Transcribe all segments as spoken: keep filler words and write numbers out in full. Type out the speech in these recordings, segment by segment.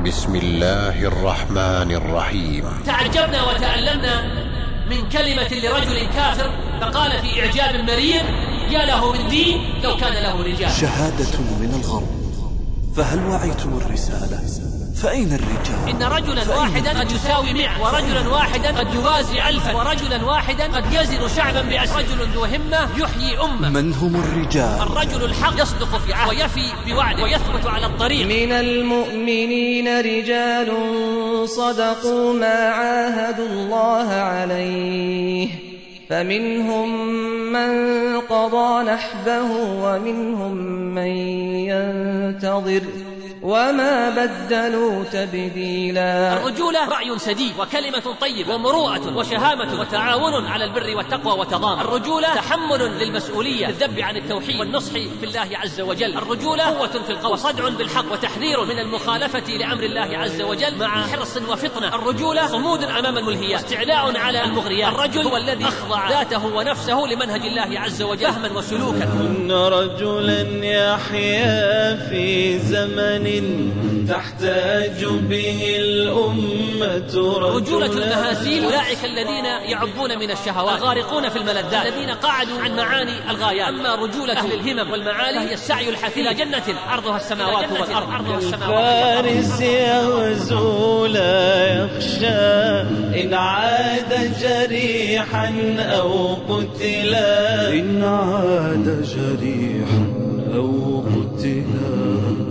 بسم الله الرحمن الرحيم. تعجبنا وتألمنا من كلمة لرجل كافر فقال في إعجاب مرير: يا له من دين لو كان له رجال. شهادة من الغرب، فهل وعيتم الرسالة؟ فأين الرجال؟ إن رجلا واحدا قد يساوي مئة، ورجلا واحدا قد يوازي ألفا، ورجلا واحدا قد يزن شعبا بأسر. رجل ذو همة يحيي أمة. من هم الرجال؟ الرجل الحق يصدق في عهده ويفي بوعده ويثبت على الطريق. من المؤمنين رجال صدقوا ما عاهدوا الله عليه، فمنهم من قضى نحبه ومنهم من ينتظر وما بدلوا تبديلا. الرجولة رأي سديد وكلمة طيبة ومروءة وشهامة وتعاون على البر والتقوى وتضامن. الرجولة تحمل للمسؤولية بالذب عن التوحيد والنصح في الله عز وجل. الرجولة قوة في القول وصدع بالحق وتحذير من المخالفة لأمر الله عز وجل مع حرص وفطنة. الرجولة صمود أمام الملهيات واستعلاء على المغريات. الرجل هو الذي أخضع ذاته ونفسه لمنهج الله عز وجل فهما وسلوكا. إن رجلا يحيا في زمن تحتاج به الأمة. رجولة المهازيل أولئك الذين يعبون من الشهوات غارقون في الملذات الذين قعدوا عن معاني الغايات. أما رجولة أهل الهمم والمعالي فهي السعي الحثيث إلى جنة عرضها السماوات والأرض. عرضها السماوات فارس يغزو لا يخشى إن عاد جريحا أو قتلا. إن عاد جريحا أو قتلا.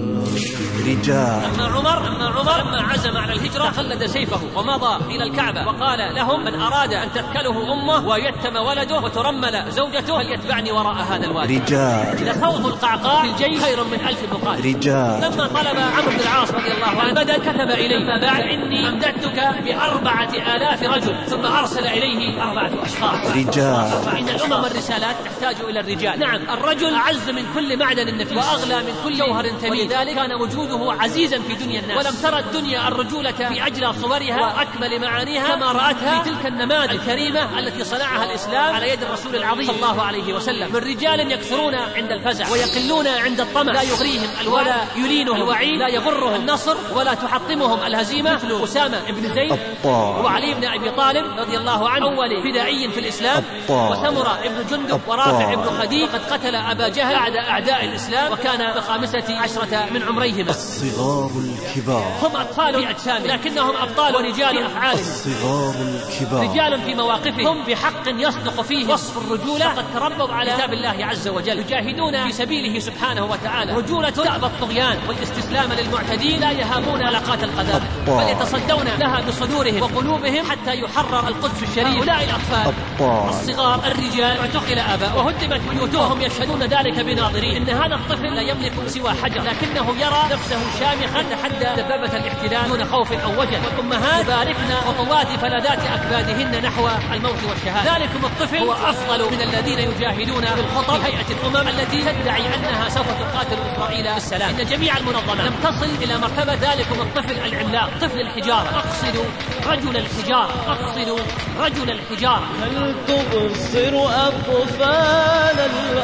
رجال. أما عمر أما عمر لما عزم على الهجرة خلد سيفه ومضى إلى الكعبة وقال لهم: من أراد أن تأكله أمه ويتم ولده وترمل زوجته فليتبعني وراء هذا الوادي. رجال. لخوض القعقاع في الجيش خير من ألف مقاتل. رجال. لما طلب عمرو بن العاص رضي الله عنه بدل كتب إليه: ما بعد إني أمددتك بأربعة آلاف رجل، ثم أرسل إليه أربعة أشخاص. رجال. فإن الأمم والرسالات تحتاج إلى الرجال. نعم، الرجل أعز من كل معدن نفيس وأغلى من كل جوهر ثمين، ولذلك كان وجوده عزيزا في دنيا الناس. ولم ترى الدنيا الرجولة في أجلى صورها وأكمل معانيها كما رأتها في تلك النماذج الكريمة التي صنعها الإسلام على يد الرسول العظيم صلى الله عليه وسلم. من رجال يكثرون عند الفزع ويقلون عند الطمع، لا يغريهم ولا يلينهم الوعيد، لا يغرهم النصر ولا تحطمهم الهزيمة، مثل أسامة بن زيد وعلي بن أبي طالب رضي الله عنه أول فدائي في الإسلام، وسمرة بن جندب ورافع بن خديج قد قتل أبا جهل أعدى أعداء الإسلام وكان بخامسة عشرة من عمريهما. الصغار الكبار. هم أطفال في أجسامهم لكنهم أبطال ورجال أفعالهم. الصغار الكبار. رجال في مواقفهم هم بحق يصدق فيه وصف الرجولة، قد تربوا على كتاب الله عز وجل يجاهدون في سبيله سبحانه وتعالى. رجولة تأبى الطغيان والاستسلام للمعتدين، لا يهابون علاقات القذائف بل يتصدون لها بصدورهم وقلوبهم حتى يحرر القدس الشريف. هؤلاء الأطفال أبطال. الصغار الرجال اعتقل آباء وهدمت بيوتهم يشهدون ذلك بناظرين. إن هذا الطفل لا يملك سوى حجر لكنه يرى نفسه شامخا تحدى دبابة الاحتلال دون خوف أو وجل. والأمهات يباركن خطوات فلذات أكبادهن نحو الموت والشهادة. ذلكم الطفل هو أفضل من الذين يجاهدون بالخطر في هيئة الأمم التي تدعي أنها سوف تقاتل إسرائيل بالسلام. إن جميع المنظمات لم تصل إلى مرتبة ذلكم الطفل العملاق، طفل الحجارة. أقصد رجل الحجارة، أقصد رجل الحجارة. هل تبصر أطفال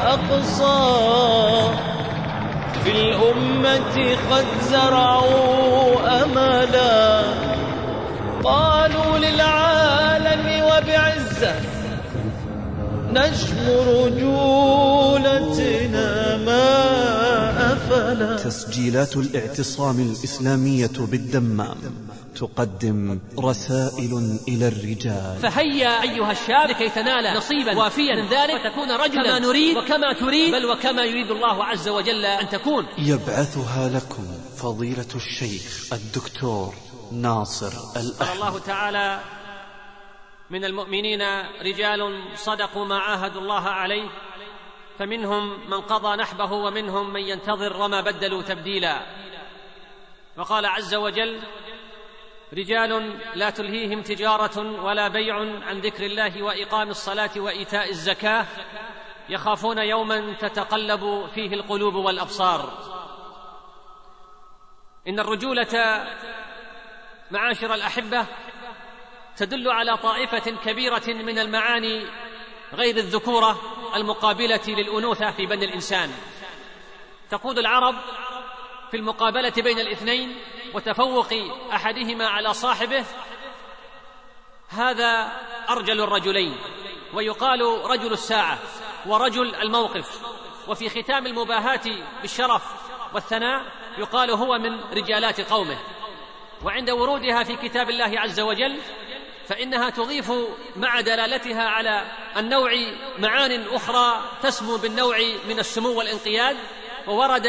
الأقصى في الأمة قد زرعوا أملا، قالوا للعالم وبعزة نجم رجولتنا ما أفلا. تسجيلات الاعتصام الإسلامية بالدمام تقدم رسائل إلى الرجال. فهيا أيها الشاب لكي تنال نصيبا وافيا من ذلك وتكون رجلا كما نريد وكما تريد بل وكما يريد الله عز وجل أن تكون. يبعثها لكم فضيلة الشيخ الدكتور ناصر الأحمد. الله تعالى: من المؤمنين رجال صدقوا ما عاهدوا الله عليه، فمنهم من قضى نحبه ومنهم من ينتظر وما بدلوا تبديلا. وقال عز وجل: رجال لا تلهيهم تجارة ولا بيع عن ذكر الله وإقام الصلاة وإيتاء الزكاة يخافون يوما تتقلب فيه القلوب والأبصار. إن الرجولة معاشر الأحبة تدل على طائفة كبيرة من المعاني غير الذكورة المقابلة للأنوثة في بني الإنسان. تقول العرب في المقابلة بين الاثنين: وتفوق أحدهما على صاحبه هذا أرجل الرجلين، ويقال رجل الساعة ورجل الموقف. وفي ختام المباهاة بالشرف والثناء يقال هو من رجالات قومه. وعند ورودها في كتاب الله عز وجل فإنها تضيف مع دلالتها على النوع معان أخرى تسمو بالنوع من السمو والانقياد. وورد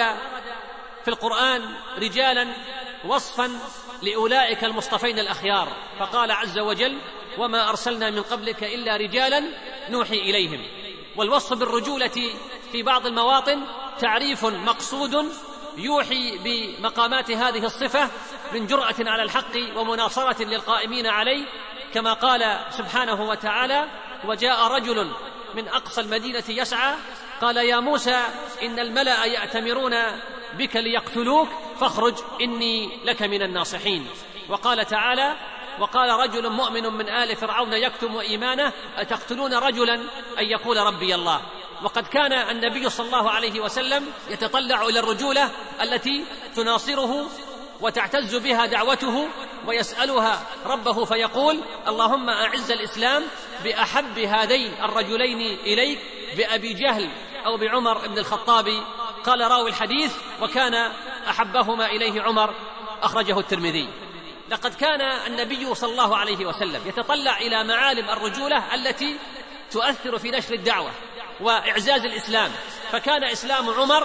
في القرآن رجالا وصفا لأولئك المصطفين الأخيار، فقال عز وجل: وما أرسلنا من قبلك إلا رجالا نوحي إليهم. والوصف بالرجولة في بعض المواطن تعريف مقصود يوحي بمقامات هذه الصفة من جرأة على الحق ومناصرة للقائمين عليه، كما قال سبحانه وتعالى: وجاء رجل من أقصى المدينة يسعى قال يا موسى إن الملأ يأتمرون بك ليقتلوك فاخرج إني لك من الناصحين. وقال تعالى: وقال رجل مؤمن من آل فرعون يكتم إيمانه أتقتلون رجلا أن يقول ربي الله. وقد كان النبي صلى الله عليه وسلم يتطلع إلى الرجولة التي تناصره وتعتز بها دعوته، ويسألها ربه فيقول: اللهم أعز الإسلام بأحب هذين الرجلين إليك، بأبي جهل أو بعمر بن الخطاب. قال راوي الحديث: وكان أحبهما إليه عمر، أخرجه الترمذي. لقد كان النبي صلى الله عليه وسلم يتطلع إلى معالم الرجولة التي تؤثر في نشر الدعوة وإعزاز الإسلام، فكان إسلام عمر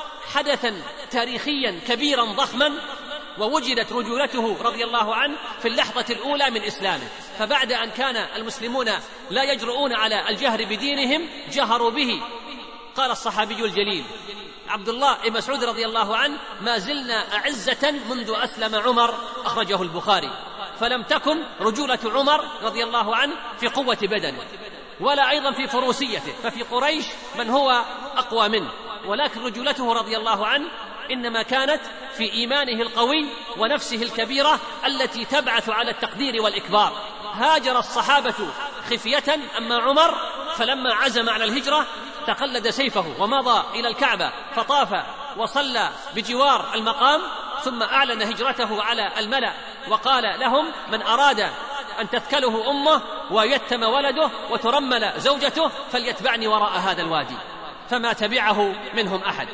حدثا تاريخيا كبيرا ضخما، ووجدت رجولته رضي الله عنه في اللحظة الأولى من إسلامه. فبعد أن كان المسلمون لا يجرؤون على الجهر بدينهم جهروا به. قال الصحابي الجليل عبد الله بن مسعود رضي الله عنه: ما زلنا أعزة منذ أسلم عمر، أخرجه البخاري. فلم تكن رجولة عمر رضي الله عنه في قوة بدنه ولا أيضا في فروسيته، ففي قريش من هو أقوى منه، ولكن رجولته رضي الله عنه إنما كانت في إيمانه القوي ونفسه الكبيرة التي تبعث على التقدير والإكبار. هاجر الصحابة خفية، أما عمر فلما عزم على الهجرة تقلد سيفه ومضى إلى الكعبة فطاف وصلى بجوار المقام، ثم أعلن هجرته على الملأ وقال لهم: من أراد أن تثكله أمه ويتم ولده وترمل زوجته فليتبعني وراء هذا الوادي. فما تبعه منهم أحد.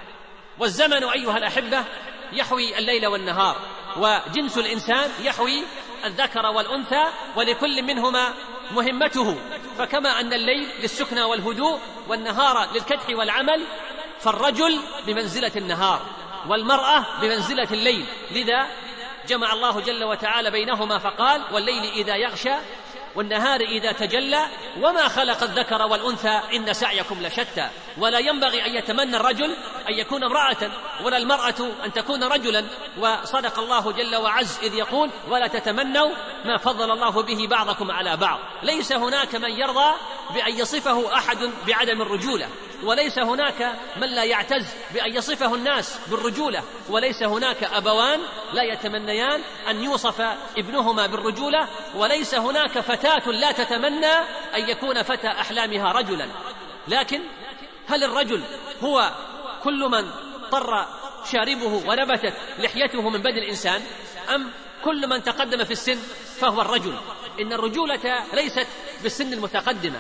والزمن أيها الأحبة يحوي الليل والنهار، وجنس الإنسان يحوي الذكر والأنثى، ولكل منهما مهمته. فكما أن الليل للسكنى والهدوء والنهار للكدح والعمل، فالرجل بمنزلة النهار والمرأة بمنزلة الليل. لذا جمع الله جل وتعالى بينهما فقال: والليل إذا يغشى والنهار إذا تجلى وما خلق الذكر والأنثى إن سعيكم لشتى. ولا ينبغي أن يتمنى الرجل أن يكون امرأة ولا المرأة أن تكون رجلا. وصدق الله جل وعز إذ يقول: ولا تتمنوا ما فضل الله به بعضكم على بعض. ليس هناك من يرضى بأن يصفه أحد بعدم الرجولة، وليس هناك من لا يعتز بأن يصفه الناس بالرجولة، وليس هناك أبوان لا يتمنيان أن يوصف ابنهما بالرجولة، وليس هناك فتاة لا تتمنى أن يكون فتى أحلامها رجلا. لكن هل الرجل هو كل من طر شاربه ونبتت لحيته من بدن الإنسان، أم كل من تقدم في السن فهو الرجل؟ إن الرجولة ليست بالسن المتقدمة،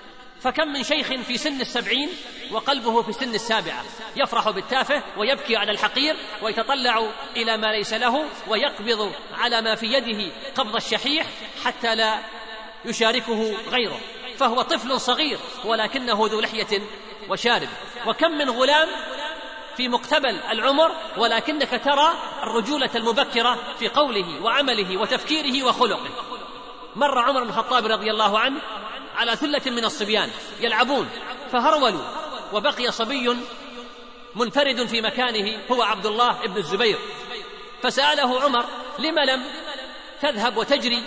فكم من شيخ في سن السبعين وقلبه في سن السابعة يفرح بالتافه ويبكي على الحقير ويتطلع إلى ما ليس له ويقبض على ما في يده قبض الشحيح حتى لا يشاركه غيره، فهو طفل صغير ولكنه ذو لحية وشارب. وكم من غلام في مقتبل العمر ولكنك ترى الرجولة المبكرة في قوله وعمله وتفكيره وخلقه. مر عمر بن الخطاب رضي الله عنه على ثلة من الصبيان يلعبون فهرولوا، وبقي صبي منفرد في مكانه هو عبد الله بن الزبير، فسأله عمر: لم لم تذهب وتجري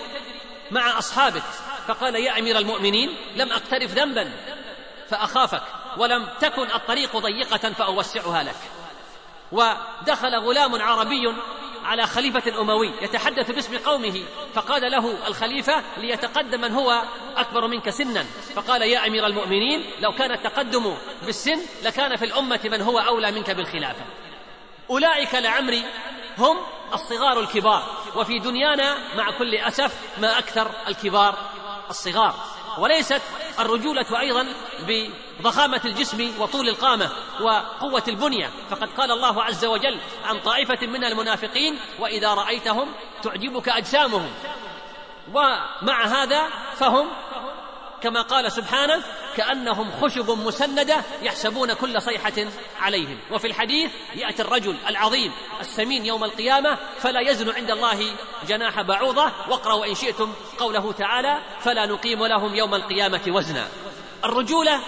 مع أصحابك؟ فقال: يا أمير المؤمنين، لم أقترف ذنبا فأخافك، ولم تكن الطريق ضيقة فأوسعها لك. ودخل غلام عربي على خليفة أموي يتحدث باسم قومه، فقال له الخليفة ليتقدم من هو أكبر منك سنا، فقال: يا أمير المؤمنين، لو كان التقدم بالسن لكان في الأمة من هو أولى منك بالخلافة. أولئك لعمري هم الصغار الكبار، وفي دنيانا مع كل أسف ما أكثر الكبار الصغار. وليست الرجولة أيضا بضخامة الجسم وطول القامة وقوة البنية، فقد قال الله عز وجل عن طائفة من المنافقين: وإذا رأيتهم تعجبك أجسامهم. ومع هذا فهم كما قال سبحانه: كأنهم خشب مسندة يحسبون كل صيحة عليهم. وفي الحديث: يأتي الرجل العظيم السمين يوم القيامة فلا يزن عند الله جناح بعوضة. واقرأوا إن شئتم قوله تعالى: فلا نقيم لهم يوم القيامة وزنا. الرجولة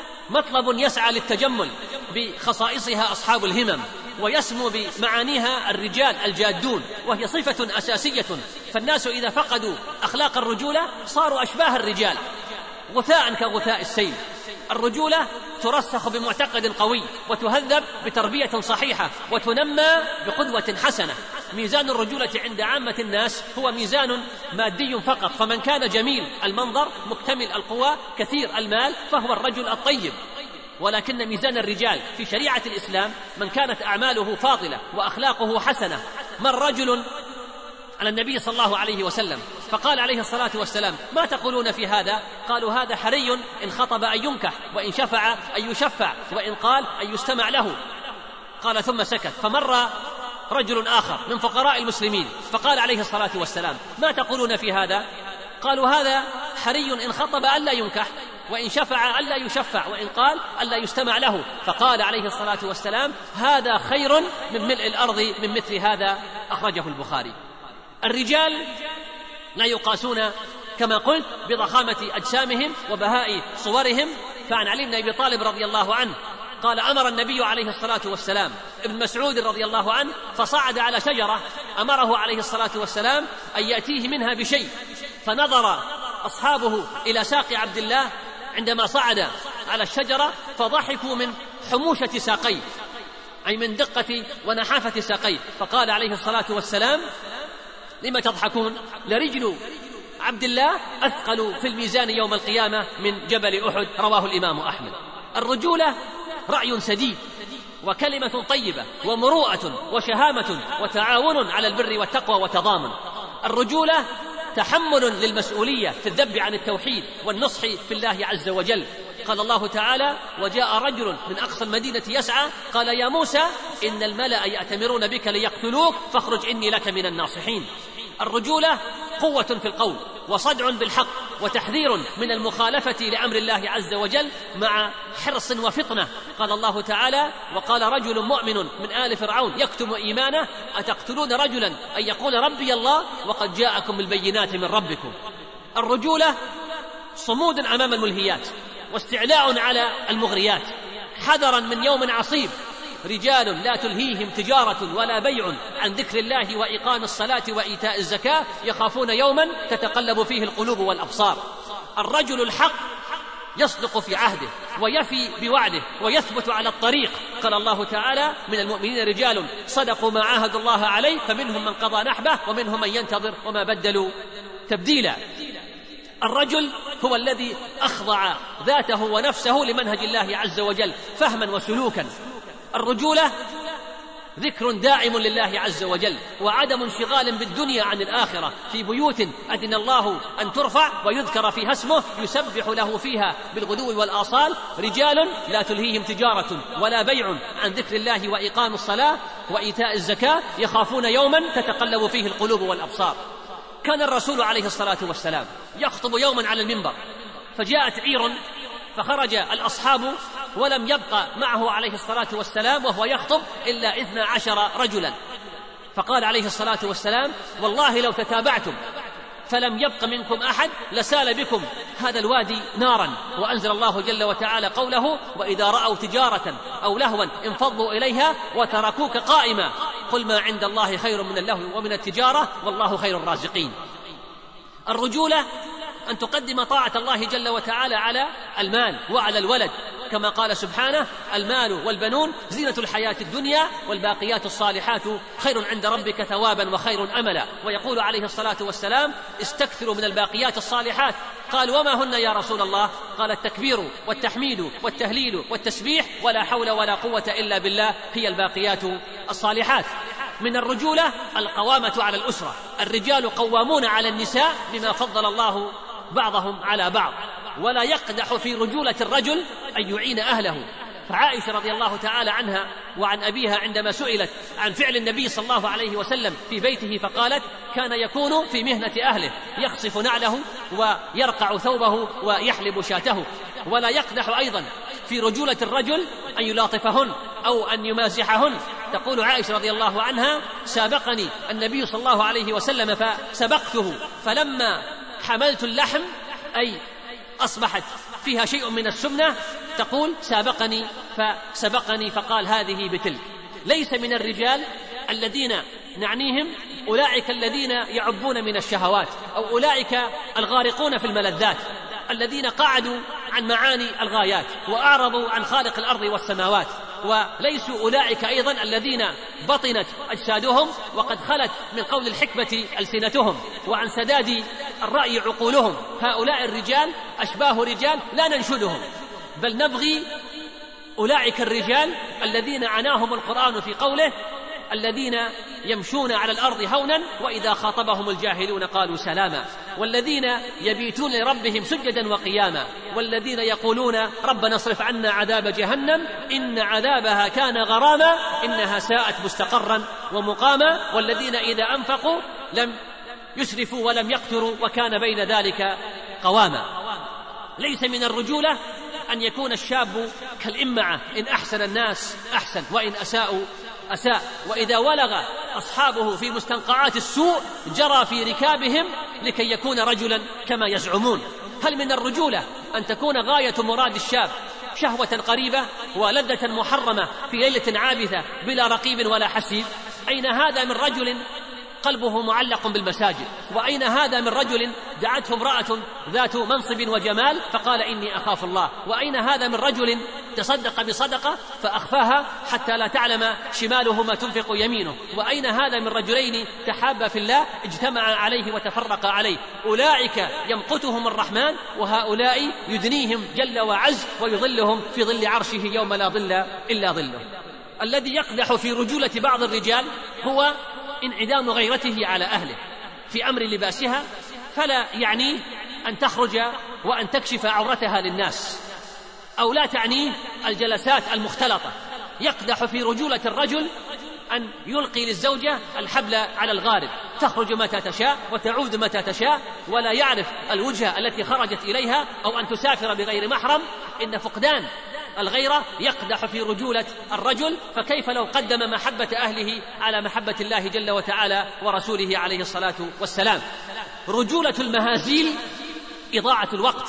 مطلب يسعى للتجمل بخصائصها أصحاب الهمم، ويسمو بمعانيها الرجال الجادون، وهي صفة أساسية. فالناس إذا فقدوا أخلاق الرجولة صاروا أشباه الرجال، غثاء كغثاء السيل. الرجولة ترسخ بمعتقد قوي، وتهذب بتربية صحيحة، وتنمى بقدوة حسنة. ميزان الرجولة عند عامة الناس هو ميزان مادي فقط، فمن كان جميل المنظر مكتمل القوى كثير المال فهو الرجل الطيب. ولكن ميزان الرجال في شريعة الإسلام من كانت أعماله فاضلة وأخلاقه حسنة. من رجل على النبي صلى الله عليه وسلم فقال عليه الصلاة والسلام: ما تقولون في هذا؟ قالوا: هذا حري إن خطب أن ينكح، وإن شفع أن يشفع، وإن قال أن يستمع له. قال ثم سكت. فمر رجل آخر من فقراء المسلمين فقال عليه الصلاة والسلام: ما تقولون في هذا؟ قالوا: هذا حري إن خطب ألا ينكح، وإن شفع ألا يشفع، وإن قال ألا يستمع له. فقال عليه الصلاة والسلام: هذا خير من ملء الأرض من مثل هذا. أخرجه البخاري. الرجال لا يقاسون كما قلت بضخامة أجسامهم وبهاء صورهم. فعن علي بن أبي طالب رضي الله عنه قال: أمر النبي عليه الصلاة والسلام ابن مسعود رضي الله عنه فصعد على شجرة، أمره عليه الصلاة والسلام أن يأتيه منها بشيء، فنظر أصحابه إلى ساق عبد الله عندما صعد على الشجرة فضحكوا من حموشة ساقيه، أي من دقة ونحافة ساقيه. فقال عليه الصلاة والسلام: لما تضحكون؟ لرجل عبد الله أثقل في الميزان يوم القيامة من جبل أحد. رواه الإمام أحمد. الرجولة رأي سديد، وكلمة طيبة، ومروءة، وشهامة، وتعاون على البر والتقوى وتضامن. الرجولة تحمل للمسؤولية في الذب عن التوحيد والنصح في الله عز وجل. قال الله تعالى: وجاء رجل من أقصى المدينة يسعى قال: يا موسى إن الملأ يأتمرون بك ليقتلوك فاخرج إني لك من الناصحين. الرجولة قوة في القول، وصدع بالحق، وتحذير من المخالفة لأمر الله عز وجل مع حرص وفطنة. قال الله تعالى: وقال رجل مؤمن من آل فرعون يكتم إيمانه أتقتلون رجلا أن يقول ربي الله وقد جاءكم بالبينات من ربكم. الرجولة صمود أمام الملهيات، واستعلاء على المغريات، حذرا من يوم عصيب. رجال لا تلهيهم تجارة ولا بيع عن ذكر الله وإقام الصلاة وإيتاء الزكاة يخافون يوما تتقلب فيه القلوب والأبصار. الرجل الحق يصدق في عهده ويفي بوعده ويثبت على الطريق. قال الله تعالى: من المؤمنين رجال صدقوا ما عاهدوا الله عليه فمنهم من قضى نحبه ومنهم من ينتظر وما بدلوا تبديلا. الرجل هو الذي أخضع ذاته ونفسه لمنهج الله عز وجل فهما وسلوكا. الرجولة ذكر داعم لله عز وجل، وعدم انشغال بالدنيا عن الآخرة، في بيوت أذن الله أن ترفع ويذكر فيها اسمه يسبح له فيها بالغدو والآصال. رجال لا تلهيهم تجارة ولا بيع عن ذكر الله وإقام الصلاة وإيتاء الزكاة يخافون يوما تتقلب فيه القلوب والأبصار. كان الرسول عليه الصلاة والسلام يخطب يوما على المنبر، فجاءت عير فخرج الأصحاب ولم يبقى معه عليه الصلاة والسلام وهو يخطب إلا اثنا عشر رجلا. فقال عليه الصلاة والسلام: والله لو تتابعتم فلم يبق منكم أحد لسال بكم هذا الوادي نارا. وأنزل الله جل وتعالى قوله: وإذا رأوا تجارة أو لهوا انفضوا إليها وتركوك قائما قل ما عند الله خير من اللهو ومن التجارة والله خير الرازقين. الرجولة أن تقدم طاعة الله جل وتعالى على المال وعلى الولد، كما قال سبحانه: المال والبنون زينة الحياة الدنيا والباقيات الصالحات خير عند ربك ثوابا وخير أملا. ويقول عليه الصلاة والسلام: استكثروا من الباقيات الصالحات. قال: وما هن يا رسول الله؟ قال: التكبير والتحميد والتهليل والتسبيح ولا حول ولا قوة إلا بالله هي الباقيات الصالحات. من الرجولة القوامة على الأسرة. الرجال قوامون على النساء بما فضل الله بعضهم على بعض. ولا يقدح في رجولة الرجل أن يعين أهله. فعائشة رضي الله تعالى عنها وعن أبيها عندما سئلت عن فعل النبي صلى الله عليه وسلم في بيته فقالت: كان يكون في مهنة أهله، يخصف نعله ويرقع ثوبه ويحلب شاته. ولا يقدح أيضا في رجولة الرجل أن يلاطفهن أو أن يمازحهن. تقول عائشة رضي الله عنها: سابقني النبي صلى الله عليه وسلم فسبقته، فلما حملت اللحم، أي أصبحت فيها شيء من السمنة، تقول: سابقني فسبقني فقال هذه بتلك. ليس من الرجال الذين نعنيهم أولئك الذين يعبون من الشهوات، أو أولئك الغارقون في الملذات، الذين قعدوا عن معاني الغايات وأعرضوا عن خالق الأرض والسماوات. وليسوا أولئك أيضا الذين بطنت أجسادهم وقد خلت من قول الحكمة ألسنتهم وعن سداد الرأي عقولهم. هؤلاء الرجال أشباه رجال لا ننشدهم، بل نبغي أولئك الرجال الذين عناهم القرآن في قوله: الذين يمشون على الأرض هونا وإذا خاطبهم الجاهلون قالوا سلاما، والذين يبيتون لربهم سجدا وقياما، والذين يقولون ربنا اصرف عنا عذاب جهنم إن عذابها كان غراما إنها ساءت مستقرا ومقاما، والذين إذا أنفقوا لم يسرفوا ولم يقتروا وكان بين ذلك قواما. ليس من الرجولة أن يكون الشاب كالإمعة، إن أحسن الناس أحسن وإن أساءوا أساء، وإذا ولغ أصحابه في مستنقعات السوء جرى في ركابهم لكي يكون رجلا كما يزعمون. هل من الرجولة أن تكون غاية مراد الشاب شهوة قريبة ولذة محرمة في ليلة عابثة بلا رقيب ولا حسيب؟ أين هذا من رجل قلبه معلق بالمساجد؟ وأين هذا من رجل دعته امرأة ذات منصب وجمال فقال إني أخاف الله؟ وأين هذا من رجل تصدق بصدقة فأخفاها حتى لا تعلم شماله ما تنفق يمينه؟ وأين هذا من رجلين تحابا في الله اجتمعا عليه وتفرقا عليه؟ أولئك يمقتهم الرحمن وهؤلاء يدنيهم جل وعز ويظلهم في ظل عرشه يوم لا ظل إلا ظله. الذي يقدح في رجولة بعض الرجال هو انعدام غيرته على أهله في أمر لباسها، فلا يعنيه أن تخرج وأن تكشف عورتها للناس، أو لا تعنيه الجلسات المختلطة. يقدح في رجولة الرجل أن يلقي للزوجة الحبل على الغارب، تخرج متى تشاء وتعود متى تشاء، ولا يعرف الوجهة التي خرجت إليها، أو أن تسافر بغير محرم. إن فقدان الغيرة يقدح في رجولة الرجل، فكيف لو قدم محبة أهله على محبة الله جل وتعالى ورسوله عليه الصلاة والسلام؟ رجولة المهازيل إضاعة الوقت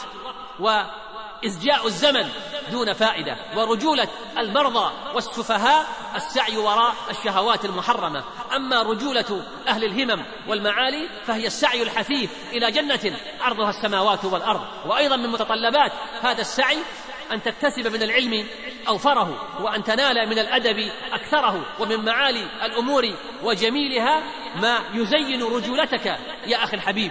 وإزجاء الزمن دون فائدة، ورجولة المرضى والسفهاء السعي وراء الشهوات المحرمة. أما رجولة أهل الهمم والمعالي فهي السعي الحثيث إلى جنة عرضها السماوات والأرض. وأيضا من متطلبات هذا السعي أن تكتسب من العلم أوفره، وأن تنال من الأدب أكثره، ومن معالي الأمور وجميلها ما يزين رجولتك يا أخي الحبيب،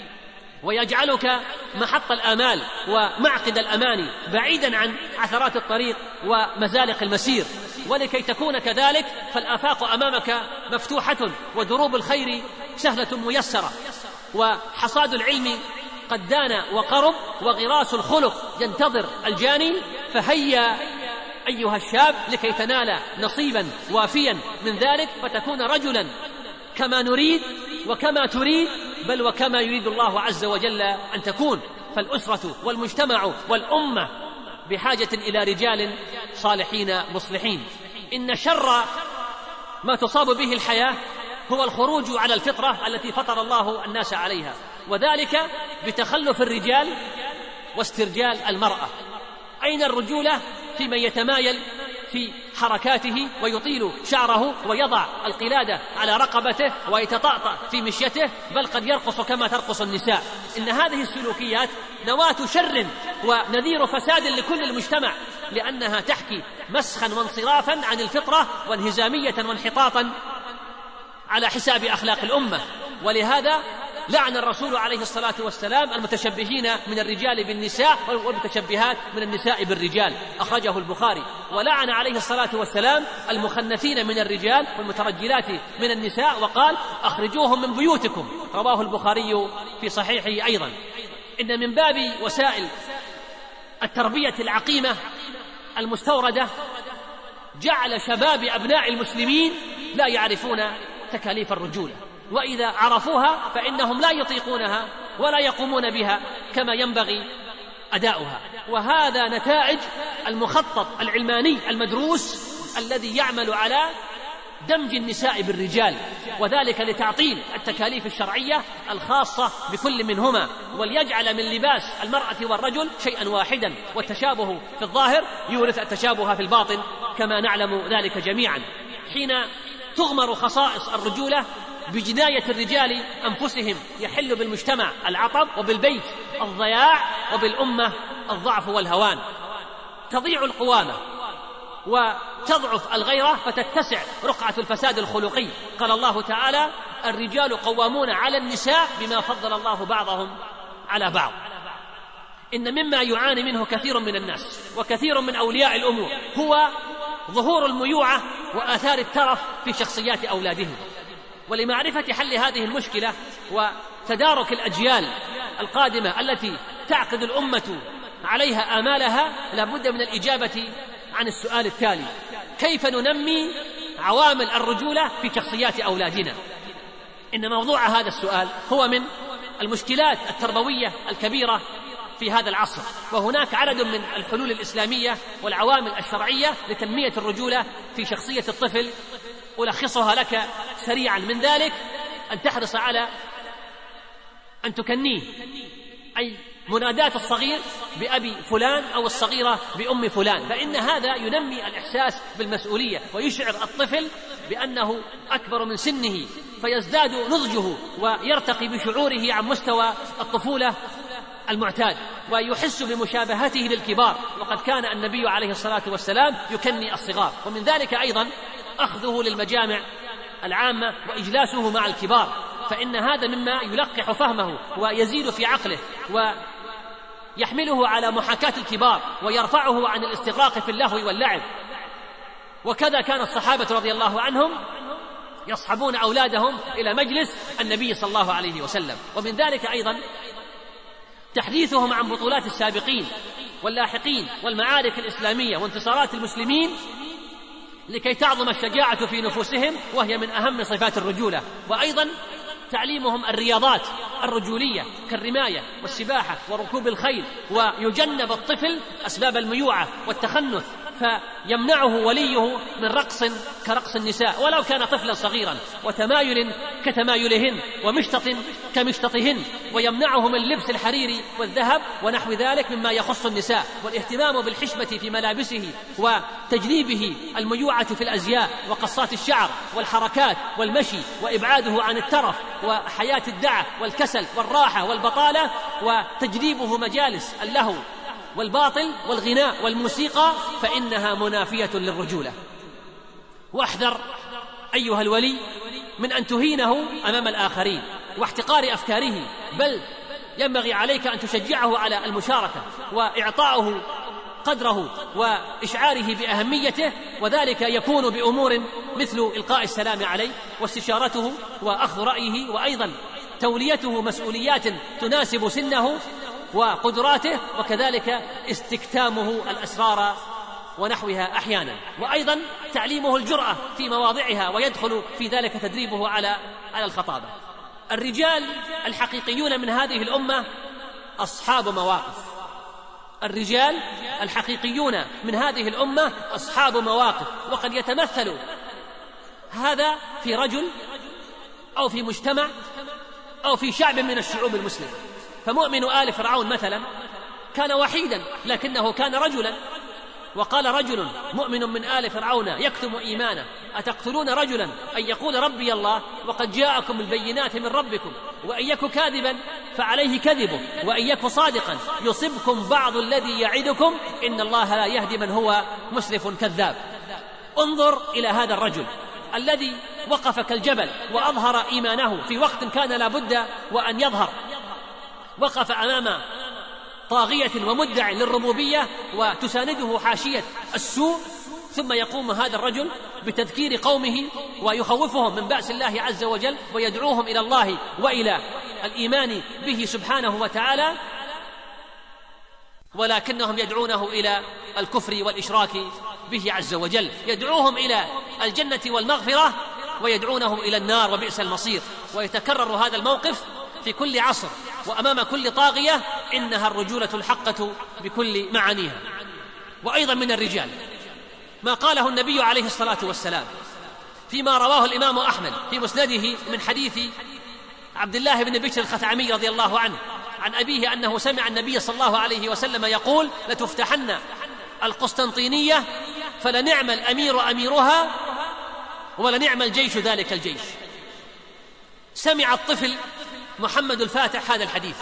ويجعلك محط الآمال ومعقد الأماني بعيدا عن عثرات الطريق ومزالق المسير. ولكي تكون كذلك فالآفاق أمامك مفتوحة، ودروب الخير سهلة ميسرة، وحصاد العلم قد دان وقرب، وغراس الخلق ينتظر الجاني. فهيا أيها الشاب لكي تنال نصيبا وافيا من ذلك، فتكون رجلا كما نريد وكما تريد، بل وكما يريد الله عز وجل أن تكون. فالأسرة والمجتمع والأمة بحاجة إلى رجال صالحين مصلحين. إن شر ما تصاب به الحياة هو الخروج على الفطرة التي فطر الله الناس عليها، وذلك بتخلف الرجال واسترجال المرأة. أين الرجولة في من يتمايل في حركاته ويطيل شعره ويضع القلادة على رقبته ويتطأطأ في مشيته، بل قد يرقص كما ترقص النساء؟ إن هذه السلوكيات نواة شر ونذير فساد لكل المجتمع، لأنها تحكي مسخا وانصرافا عن الفطرة وانهزامية وانحطاطا على حساب أخلاق الأمة. ولهذا لعن الرسول عليه الصلاة والسلام المتشبهين من الرجال بالنساء والمتشبهات من النساء بالرجال، أخرجه البخاري. ولعن عليه الصلاة والسلام المخنثين من الرجال والمترجلات من النساء وقال أخرجوهم من بيوتكم، رواه البخاري في صحيحه أيضا. إن من باب وسائل التربية العقيمة المستوردة جعل شباب أبناء المسلمين لا يعرفون تكاليف الرجولة، وإذا عرفوها فإنهم لا يطيقونها ولا يقومون بها كما ينبغي أداؤها. وهذا نتائج المخطط العلماني المدروس الذي يعمل على دمج النساء بالرجال، وذلك لتعطيل التكاليف الشرعية الخاصة بكل منهما، وليجعل من لباس المرأة والرجل شيئا واحدا، والتشابه في الظاهر يورث التشابه في الباطن كما نعلم ذلك جميعا. حين تغمر خصائص الرجولة بجناية الرجال أنفسهم يحل بالمجتمع العطب، وبالبيت الضياع، وبالأمة الضعف والهوان. تضيع القوامة وتضعف الغيرة فتتسع رقعة الفساد الخلقي. قال الله تعالى الرجال قوامون على النساء بما فضل الله بعضهم على بعض. إن مما يعاني منه كثير من الناس وكثير من أولياء الأمور هو ظهور الميوعة وآثار الترف في شخصيات أولادهم. ولمعرفة حل هذه المشكلة وتدارك الأجيال القادمة التي تعقد الأمة عليها آمالها لابد من الإجابة عن السؤال التالي: كيف ننمي عوامل الرجولة في شخصيات أولادنا؟ إن موضوع هذا السؤال هو من المشكلات التربوية الكبيرة في هذا العصر، وهناك عدد من الحلول الإسلامية والعوامل الشرعية لتنمية الرجولة في شخصية الطفل. ألخصها لك سريعا: من ذلك أن تحرص على أن تكنيه، أي مناداة الصغير بأبي فلان أو الصغيرة بأم فلان، فإن هذا ينمي الإحساس بالمسؤولية ويشعر الطفل بأنه أكبر من سنه، فيزداد نضجه ويرتقي بشعوره عن مستوى الطفولة المعتاد، ويحس بمشابهته للكبار، وقد كان النبي عليه الصلاة والسلام يكني الصغار. ومن ذلك أيضا أخذه للمجامع العامة وإجلاسه مع الكبار، فإن هذا مما يلقح فهمه ويزيد في عقله ويحمله على محاكاة الكبار ويرفعه عن الاستغراق في اللهو واللعب. وكذا كان الصحابة رضي الله عنهم يصحبون أولادهم إلى مجلس النبي صلى الله عليه وسلم. ومن ذلك أيضا تحديثهم عن بطولات السابقين واللاحقين والمعارك الإسلامية وانتصارات المسلمين لكي تعظم الشجاعة في نفوسهم، وهي من أهم صفات الرجولة. وأيضا تعليمهم الرياضات الرجولية كالرماية والسباحة وركوب الخيل، ويجنب الطفل أسباب الميوعة والتخنث فيمنعه وليه من رقص كرقص النساء ولو كان طفلا صغيرا، وتمايل كتمايلهن، ومشطط كمشططهن، ويمنعه من لبس الحرير والذهب ونحو ذلك مما يخص النساء، والاهتمام بالحشمة في ملابسه وتجنيبه الميوعة في الأزياء وقصات الشعر والحركات والمشي، وإبعاده عن الترف وحياة الدعة والكسل والراحة والبطالة، وتجنيبه مجالس اللهو والباطل والغناء والموسيقى، فإنها منافية للرجولة. واحذر أيها الولي من أن تهينه أمام الآخرين واحتقار أفكاره، بل ينبغي عليك أن تشجعه على المشاركة وإعطائه قدره وإشعاره بأهميته، وذلك يكون بأمور مثل إلقاء السلام عليه واستشارته وأخذ رأيه، وأيضا توليته مسؤوليات تناسب سنه وقدراته، وكذلك استكتامه الأسرار ونحوها أحيانا، وأيضا تعليمه الجرأة في مواضعها، ويدخل في ذلك تدريبه على على الخطابة. الرجال الحقيقيون من هذه الأمة أصحاب مواقف. الرجال الحقيقيون من هذه الأمة أصحاب مواقف، وقد يتمثل هذا في رجل أو في مجتمع أو في شعب من الشعوب المسلمة. فمؤمن آل فرعون مثلا كان وحيدا لكنه كان رجلا، وقال رجل مؤمن من آل فرعون يكتم إيمانه أتقتلون رجلا أن يقول ربي الله وقد جاءكم البينات من ربكم وإن يك كاذبا فعليه كذبه وإن يك صادقا يصبكم بعض الذي يعدكم إن الله لا يهدي من هو مسرف كذاب. انظر إلى هذا الرجل الذي وقف كالجبل وأظهر إيمانه في وقت كان لا بد وأن يظهر، وقف أمام طاغية ومدع للربوبية وتسانده حاشية السوء، ثم يقوم هذا الرجل بتذكير قومه ويخوفهم من بأس الله عز وجل ويدعوهم إلى الله وإلى الإيمان به سبحانه وتعالى، ولكنهم يدعونه إلى الكفر والإشراك به عز وجل، يدعوهم إلى الجنة والمغفرة ويدعونهم إلى النار وبئس المصير. ويتكرر هذا الموقف في كل عصر وأمام كل طاغية، إنها الرجولة الحقة بكل معانيها. وأيضا من الرجال ما قاله النبي عليه الصلاة والسلام فيما رواه الإمام أحمد في مسنده من حديث عبد الله بن بشر الخثعمي رضي الله عنه عن أبيه أنه سمع النبي صلى الله عليه وسلم يقول: لتفتحن القسطنطينية فلنعم الأمير أميرها ولنعم الجيش ذلك الجيش. سمع الطفل محمد الفاتح هذا الحديث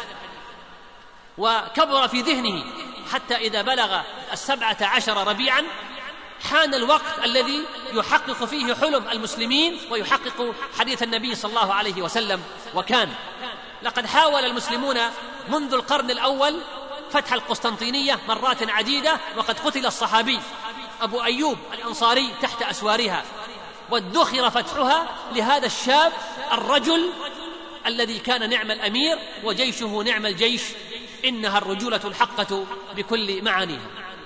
وكبر في ذهنه حتى إذا بلغ السبعة عشر ربيعا حان الوقت الذي يحقق فيه حلم المسلمين ويحقق حديث النبي صلى الله عليه وسلم. وكان لقد حاول المسلمون منذ القرن الأول فتح القسطنطينية مرات عديدة، وقد قتل الصحابي أبو أيوب الأنصاري تحت أسوارها، وادخر فتحها لهذا الشاب الرجل الذي كان نعم الأمير وجيشه نعم الجيش، إنها الرجولة الحقة بكل معانيها.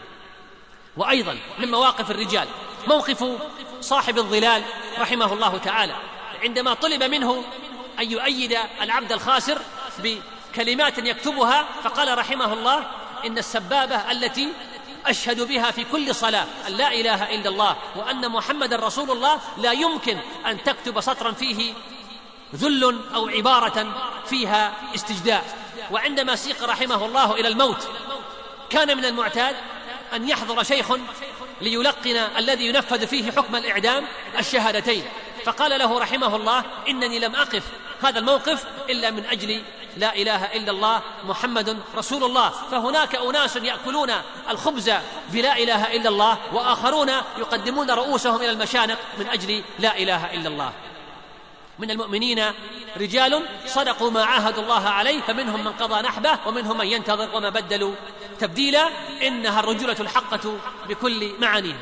وأيضا من مواقف الرجال موقف صاحب الظلال رحمه الله تعالى عندما طلب منه أن يؤيد العبد الخاسر بكلمات يكتبها، فقال رحمه الله: إن السبابة التي أشهد بها في كل صلاة أن لا إله إلا الله وأن محمد رسول الله لا يمكن أن تكتب سطرا فيه ذل أو عبارة فيها استجداء. وعندما سيق رحمه الله إلى الموت كان من المعتاد أن يحضر شيخ ليلقن الذي ينفذ فيه حكم الإعدام الشهادتين، فقال له رحمه الله: إنني لم أقف هذا الموقف إلا من أجل لا إله إلا الله محمد رسول الله، فهناك أناس يأكلون الخبز بلا إله إلا الله، وآخرون يقدمون رؤوسهم إلى المشانق من أجل لا إله إلا الله. من المؤمنين رجال صدقوا ما عاهدوا الله عليه، فمنهم من قضى نحبه ومنهم من ينتظر وما بدلوا تبديلا، إنها الرجولة الحقة بكل معانيها.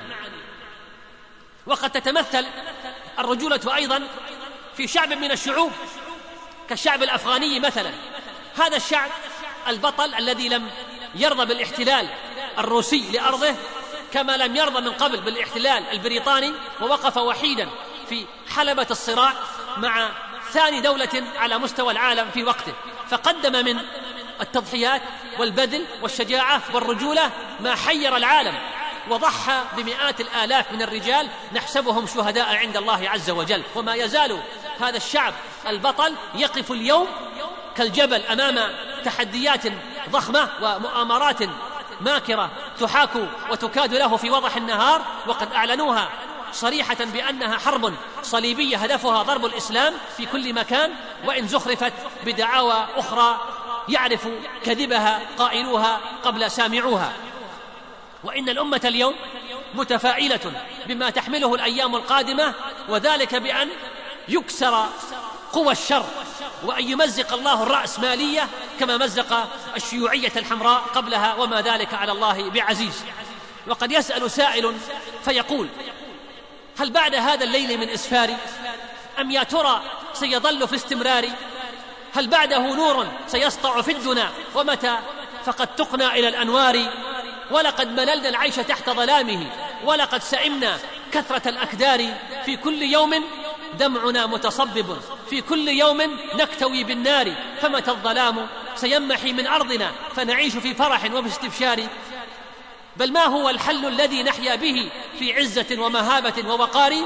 وقد تتمثل الرجولة أيضا في شعب من الشعوب كالشعب الأفغاني مثلا. هذا الشعب البطل الذي لم يرضى بالاحتلال الروسي لأرضه كما لم يرضى من قبل بالاحتلال البريطاني، ووقف وحيدا في حلبة الصراع مع ثاني دولة على مستوى العالم في وقته، فقدم من التضحيات والبذل والشجاعة والرجولة ما حير العالم، وضحى بمئات الآلاف من الرجال نحسبهم شهداء عند الله عز وجل. وما يزال هذا الشعب البطل يقف اليوم كالجبل أمام تحديات ضخمة ومؤامرات ماكرة تحاك وتكاد له في وضح النهار، وقد أعلنوها صريحة بأنها حرب صليبية هدفها ضرب الإسلام في كل مكان، وإن زخرفت بدعاوى أخرى يعرف كذبها قائلوها قبل سامعوها. وإن الأمة اليوم متفائلة بما تحمله الأيام القادمة، وذلك بأن يكسر قوى الشر وأن يمزق الله الرأسمالية كما مزق الشيوعية الحمراء قبلها، وما ذلك على الله بعزيز. وقد يسأل سائل فيقول: هل بعد هذا الليل من إسفار؟ أم يا ترى سيظل في استمرار؟ هل بعده نور سيسطع في الدنا؟ ومتى فقد تقنى إلى الأنوار؟ ولقد مللنا العيش تحت ظلامه، ولقد سئمنا كثرة الأكدار. في كل يوم دمعنا متصبب، في كل يوم نكتوي بالنار. فمتى الظلام سيمحي من أرضنا فنعيش في فرح وفي استبشار؟ بل ما هو الحل الذي نحيا به في عزة ومهابة ووقار؟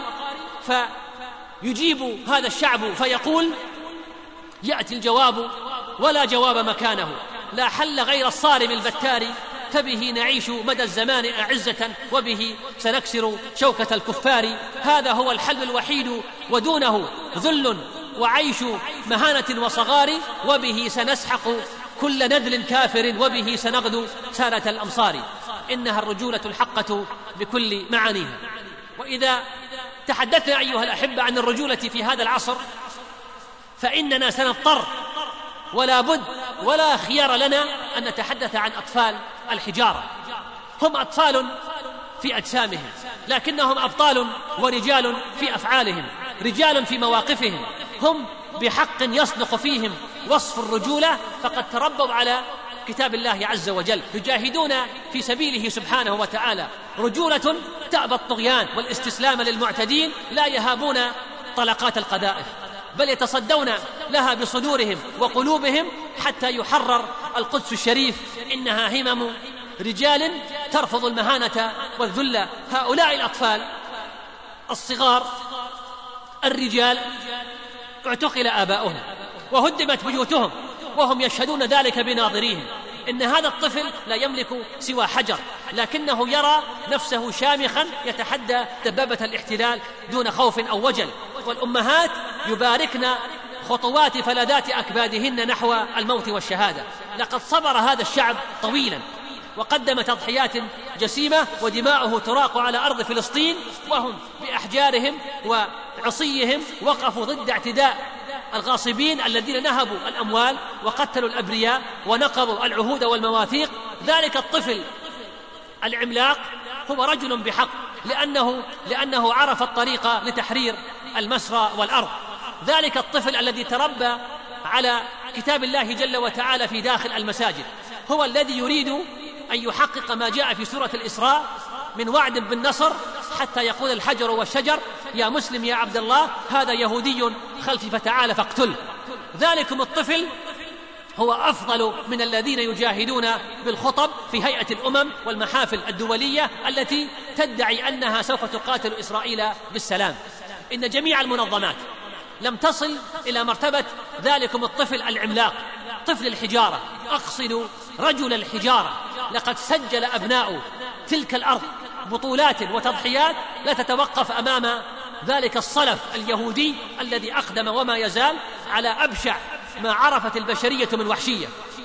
فيجيب هذا الشعب فيقول: يأتي الجواب ولا جواب مكانه، لا حل غير الصارم البتار، فبه نعيش مدى الزمان أعزة وبه سنكسر شوكة الكفار. هذا هو الحل الوحيد ودونه ذل وعيش مهانة وصغار، وبه سنسحق كل نذل كافر، وبه سنغدو سارة الأمصار. إنها الرجولة الحقة بكل معانيها. وإذا تحدثنا أيها الأحبة عن الرجولة في هذا العصر، فإننا سنضطر ولا بد ولا خيار لنا أن نتحدث عن أطفال الحجارة. هم أطفال في أجسامهم، لكنهم أبطال ورجال في أفعالهم، رجال في مواقفهم. هم بحق يصدق فيهم وصف الرجولة، فقد تربوا على كتاب الله عز وجل، يجاهدون في سبيله سبحانه وتعالى. رجولة تأبى الطغيان والاستسلام للمعتدين، لا يهابون طلقات القذائف، بل يتصدون لها بصدورهم وقلوبهم حتى يحرر القدس الشريف. إنها همم رجال ترفض المهانة والذل. هؤلاء الأطفال الصغار الرجال اعتقل آباؤهم وهدمت بيوتهم، وهم يشهدون ذلك بناظريهم. إن هذا الطفل لا يملك سوى حجر، لكنه يرى نفسه شامخا يتحدى دبابة الاحتلال دون خوف أو وجل. والأمهات يباركن خطوات فلذات أكبادهن نحو الموت والشهادة. لقد صبر هذا الشعب طويلا وقدم تضحيات جسيمة، ودماؤه تراق على أرض فلسطين، وهم بأحجارهم وعصيهم وقفوا ضد اعتداء الغاصبين الذين نهبوا الأموال وقتلوا الأبرياء ونقضوا العهود والمواثيق. ذلك الطفل العملاق هو رجل بحق، لأنه, لأنه عرف الطريق لتحرير المسرى والأرض. ذلك الطفل الذي تربى على كتاب الله جل وتعالى في داخل المساجد هو الذي يريد أن يحقق ما جاء في سورة الإسراء من وعد بالنصر، حتى يقول الحجر والشجر يا مسلم يا عبد الله هذا يهودي خلفي فتعال فاقتله. ذلكم الطفل هو أفضل من الذين يجاهدون بالخطب في هيئة الأمم والمحافل الدولية التي تدعي أنها سوف تقاتل إسرائيل بالسلام. إن جميع المنظمات لم تصل إلى مرتبة ذلكم الطفل العملاق، طفل الحجارة، أقصد رجل الحجارة. لقد سجل أبناء تلك الأرض بطولات وتضحيات لا تتوقف أمام ذلك الصلف اليهودي الذي أقدم وما يزال على أبشع ما عرفت البشرية من وحشية.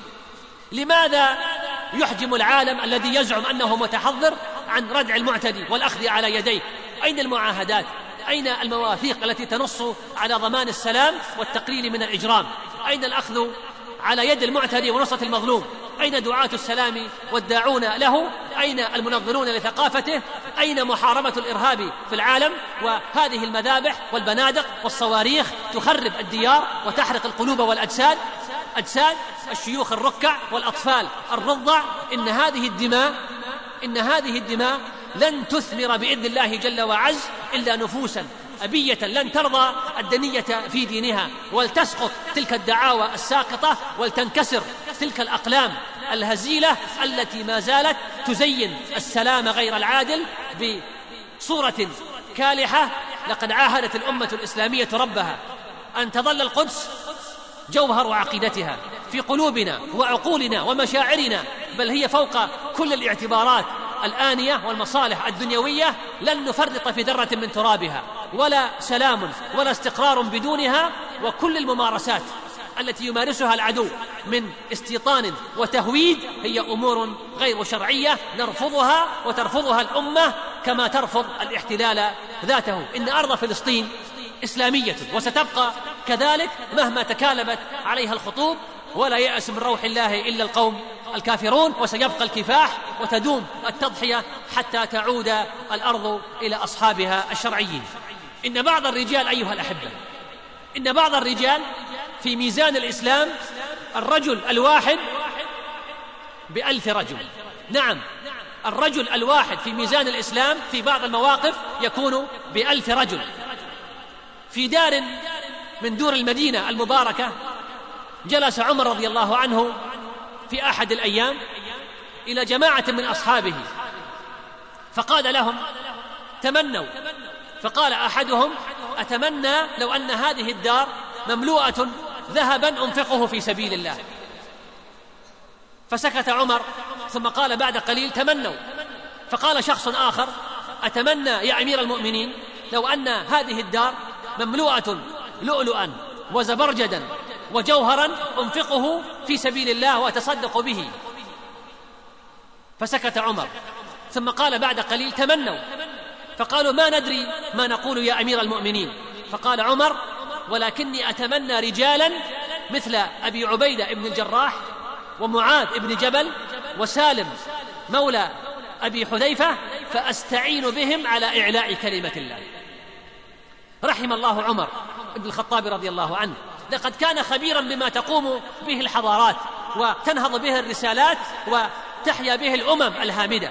لماذا يحجم العالم الذي يزعم أنه متحضر عن ردع المعتدي والأخذ على يديه؟ أين المعاهدات؟ أين المواثيق التي تنص على ضمان السلام والتقليل من الإجرام؟ أين الأخذ على يد المعتدي ونصرة المظلوم؟ أين دعاة السلام والداعون له؟ أين المنظرون لثقافته؟ أين محاربة الإرهاب في العالم؟ وهذه المذابح والبنادق والصواريخ تخرب الديار وتحرق القلوب والأجساد، أجساد الشيوخ الركع والأطفال الرضع. إن هذه الدماء إن هذه الدماء لن تثمر بإذن الله جل وعز إلا نفوسا أبية لن ترضى الدنية في دينها، ولتسقط تلك الدعاوى الساقطة، ولتنكسر تلك الأقلام الهزيلة التي ما زالت تزين السلام غير العادل بصورة كالحة. لقد عاهدت الأمة الإسلامية ربها أن تظل القدس جوهر عقيدتها في قلوبنا وعقولنا ومشاعرنا، بل هي فوق كل الاعتبارات الآنية والمصالح الدنيوية. لن نفرط في ذرة من ترابها، ولا سلام ولا استقرار بدونها. وكل الممارسات التي يمارسها العدو من استيطان وتهويد هي أمور غير شرعية نرفضها، وترفضها الأمة كما ترفض الاحتلال ذاته. إن أرض فلسطين إسلامية وستبقى كذلك مهما تكالبت عليها الخطوب، ولا يأس من روح الله إلا القوم الكافرون. وسيبقى الكفاح وتدوم التضحية حتى تعود الأرض إلى أصحابها الشرعيين. إن بعض الرجال أيها الأحبة إن بعض الرجال في ميزان الإسلام الرجل الواحد بألف رجل. نعم، الرجل الواحد في ميزان الإسلام في بعض المواقف يكون بألف رجل. في دار من دور المدينة المباركة جلس عمر رضي الله عنه في أحد الأيام إلى جماعة من أصحابه فقال لهم تمنوا. فقال أحدهم أتمنى لو أن هذه الدار مملوءة ذهبا أنفقه في سبيل الله. فسكت عمر ثم قال بعد قليل تمنوا. فقال شخص آخر أتمنى يا أمير المؤمنين لو أن هذه الدار مملوءة لؤلؤا وزبرجدا وجوهرا أنفقه في سبيل الله وأتصدق به. فسكت عمر ثم قال بعد قليل تمنوا. فقالوا ما ندري ما نقول يا أمير المؤمنين. فقال عمر ولكني أتمنى رجالا مثل أبي عبيدة بن الجراح ومعاذ بن جبل وسالم مولى أبي حذيفة فأستعين بهم على إعلاء كلمة الله. رحم الله عمر بن الخطاب رضي الله عنه، لقد كان خبيرا بما تقوم به الحضارات وتنهض به الرسالات وتحيا به الأمم الهامدة.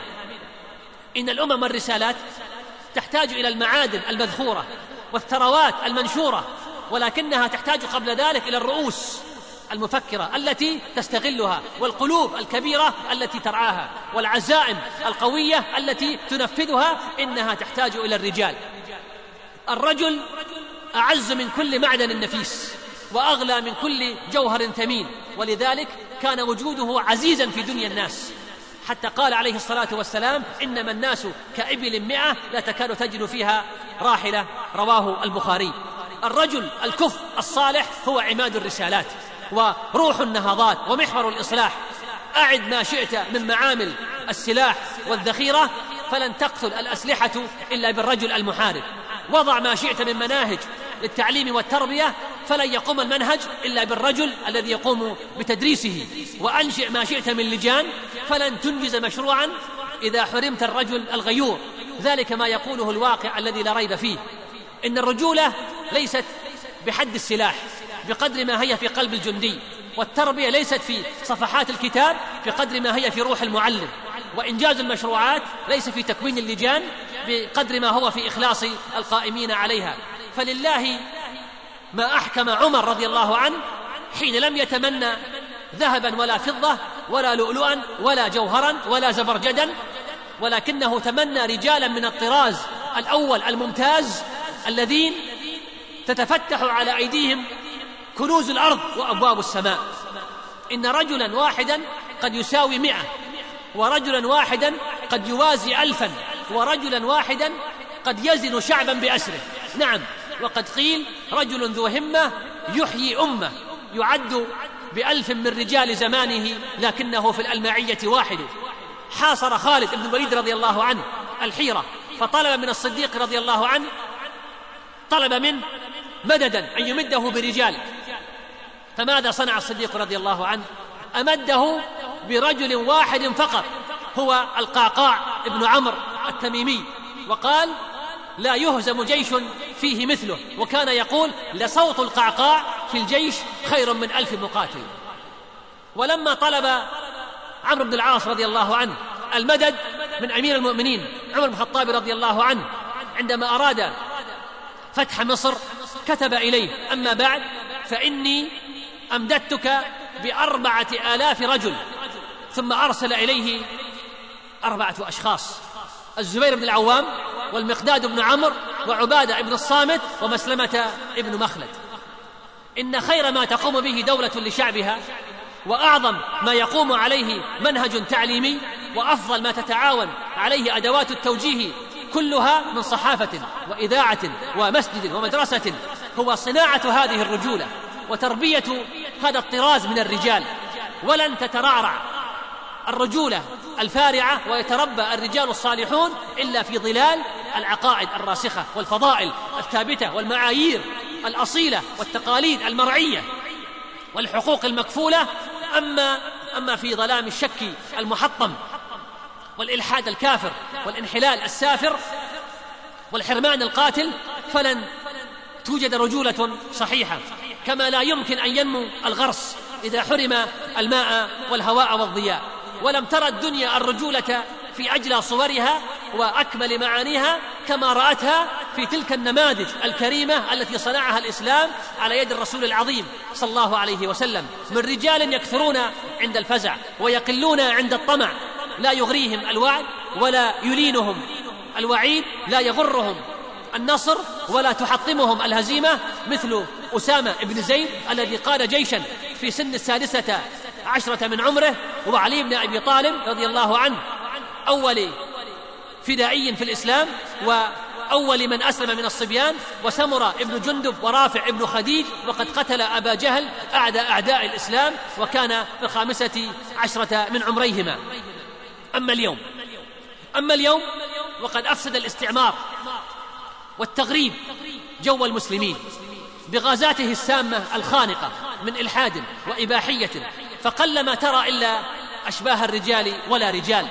إن الأمم والرسالات تحتاج إلى المعادن المذخورة والثروات المنشورة، ولكنها تحتاج قبل ذلك إلى الرؤوس المفكرة التي تستغلها، والقلوب الكبيرة التي ترعاها، والعزائم القوية التي تنفذها. إنها تحتاج إلى الرجال. الرجل أعز من كل معدن نفيس وأغلى من كل جوهر ثمين، ولذلك كان وجوده عزيزا في دنيا الناس، حتى قال عليه الصلاة والسلام إنما الناس كإبل مئة لا تكاد تجد فيها راحلة، رواه البخاري. الرجل الكفء الصالح هو عماد الرسالات وروح النهضات ومحور الإصلاح. أعد ما شئت من معامل السلاح والذخيرة فلن تقتل الأسلحة إلا بالرجل المحارب. وضع ما شئت من مناهج للتعليم والتربية فلن يقوم المنهج إلا بالرجل الذي يقوم بتدريسه. وأنشئ ما شئت من لجان فلن تنجز مشروعا إذا حرمت الرجل الغيور. ذلك ما يقوله الواقع الذي لا ريب فيه. إن الرجولة ليست بحد السلاح بقدر ما هي في قلب الجندي، والتربية ليست في صفحات الكتاب بقدر ما هي في روح المعلم، وإنجاز المشروعات ليس في تكوين اللجان بقدر ما هو في إخلاص القائمين عليها. فلله ما أحكم عمر رضي الله عنه حين لم يتمنى ذهبا ولا فضة ولا لؤلؤا ولا جوهرا ولا زبرجدا، ولكنه تمنى رجالا من الطراز الأول الممتاز الذين تتفتح على أيديهم كنوز الأرض وأبواب السماء. إن رجلا واحدا قد يساوي مئة، ورجلا واحدا قد يوازي ألفا، ورجلا واحدا قد يزن شعبا بأسره. نعم، وقد قيل رجل ذو همة يحيي أمة، يعد بألف من رجال زمانه لكنه في الألمعية واحد. حاصر خالد بن الوليد رضي الله عنه الحيرة فطلب من الصديق رضي الله عنه، طلب منه مددا أن يمده برجال. فماذا صنع الصديق رضي الله عنه؟ أمده برجل واحد فقط، هو القعقاع ابن عمرو التميمي، وقال لا يهزم جيش فيه مثله. وكان يقول لصوت القعقاع في الجيش خير من ألف مقاتل. ولما طلب عمرو بن العاص رضي الله عنه المدد من أمير المؤمنين عمر بن الخطاب رضي الله عنه عندما أراد فتح مصر كتب إليه أما بعد فإني أمددتك بأربعة آلاف رجل. ثم أرسل إليه أربعة أشخاص: الزبير بن العوام والمقداد بن عمرو وعبادة بن الصامت ومسلمة بن مخلد. إن خير ما تقوم به دولة لشعبها، وأعظم ما يقوم عليه منهج تعليمي، وأفضل ما تتعاون عليه أدوات التوجيه كلها من صحافة وإذاعة ومسجد ومدرسة، هو صناعة هذه الرجولة وتربية هذا الطراز من الرجال. ولن تترعرع الرجولة الفارعة ويتربى الرجال الصالحون إلا في ظلال العقائد الراسخة والفضائل الثابتة والمعايير الأصيلة والتقاليد المرعية والحقوق المكفولة. أما, أما في ظلام الشك المحطم والإلحاد الكافر والانحلال السافر والحرمان القاتل فلن توجد رجولة صحيحة. كما لا يمكن أن ينمو الغرس إذا حرم الماء والهواء والضياء. ولم ترى الدنيا الرجولة في أجلى صورها وأكمل معانيها كما رأتها في تلك النماذج الكريمة التي صنعها الإسلام على يد الرسول العظيم صلى الله عليه وسلم، من رجال يكثرون عند الفزع ويقلون عند الطمع، لا يغريهم الوعد ولا يلينهم الوعيد، لا يغرهم النصر ولا تحطمهم الهزيمة، مثل أسامة بن زيد الذي قاد جيشا في سن السادسة عشرة من عمره، وعلي بن أبي طالب رضي الله عنه أول فدائي في الإسلام وأول من أسلم من الصبيان، وسمرة ابن جندب ورافع ابن خديج، وقد قتل أبا جهل أعدى أعداء الإسلام وكان في الخامسة عشرة من عمريهما. أما اليوم أما اليوم وقد أفسد الاستعمار والتغريب جو المسلمين بغازاته السامة الخانقة من إلحاد وإباحية، فقلما ترى إلا أشباه الرجال ولا رجال.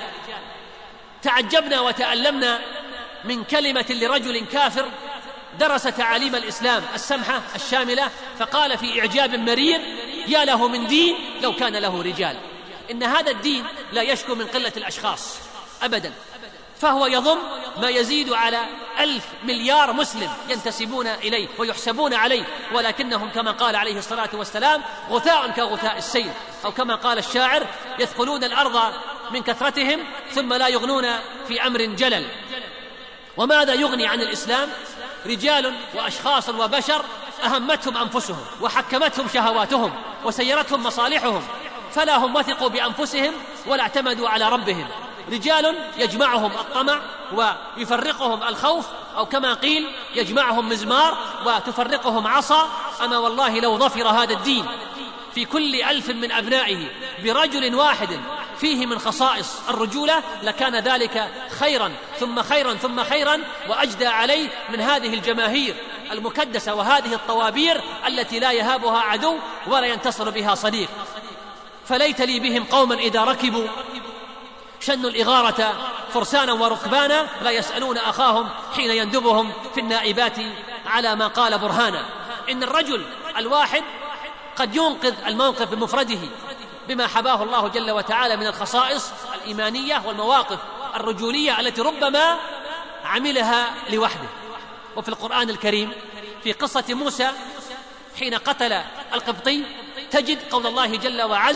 تعجبنا وتألمنا من كلمة لرجل كافر درس تعاليم الإسلام السمحة الشاملة فقال في إعجاب مرير: يا له من دين لو كان له رجال. إن هذا الدين لا يشكو من قلة الأشخاص أبدا، فهو يضم ما يزيد على ألف مليار مسلم ينتسبون إليه ويحسبون عليه، ولكنهم كما قال عليه الصلاة والسلام غثاء كغثاء السيل، أو كما قال الشاعر: يثقلون الأرض من كثرتهم ثم لا يغنون في أمر جلل. وماذا يغني عن الإسلام؟ رجال وأشخاص وبشر أهمتهم أنفسهم وحكمتهم شهواتهم وسيرتهم مصالحهم، فلا هم وثقوا بأنفسهم ولا اعتمدوا على ربهم. رجال يجمعهم الطمع ويفرقهم الخوف، أو كما قيل يجمعهم مزمار وتفرقهم عصا. أما والله لو ظفر هذا الدين في كل ألف من أبنائه برجل واحد فيه من خصائص الرجولة لكان ذلك خيرا ثم خيرا ثم خيرا وأجدى عليه من هذه الجماهير المكدسة وهذه الطوابير التي لا يهابها عدو ولا ينتصر بها صديق. فليت لي بهم قوما إذا ركبوا شنوا الإغارة فرسانا وركبانا لا يسألون أخاهم حين يندبهم في النائبات على ما قال برهانا. إن الرجل الواحد قد ينقذ الموقف بمفرده بما حباه الله جل وتعالى من الخصائص الإيمانية والمواقف الرجولية التي ربما عملها لوحده. وفي القرآن الكريم في قصة موسى حين قتل القبطي تجد قول الله جل وعز: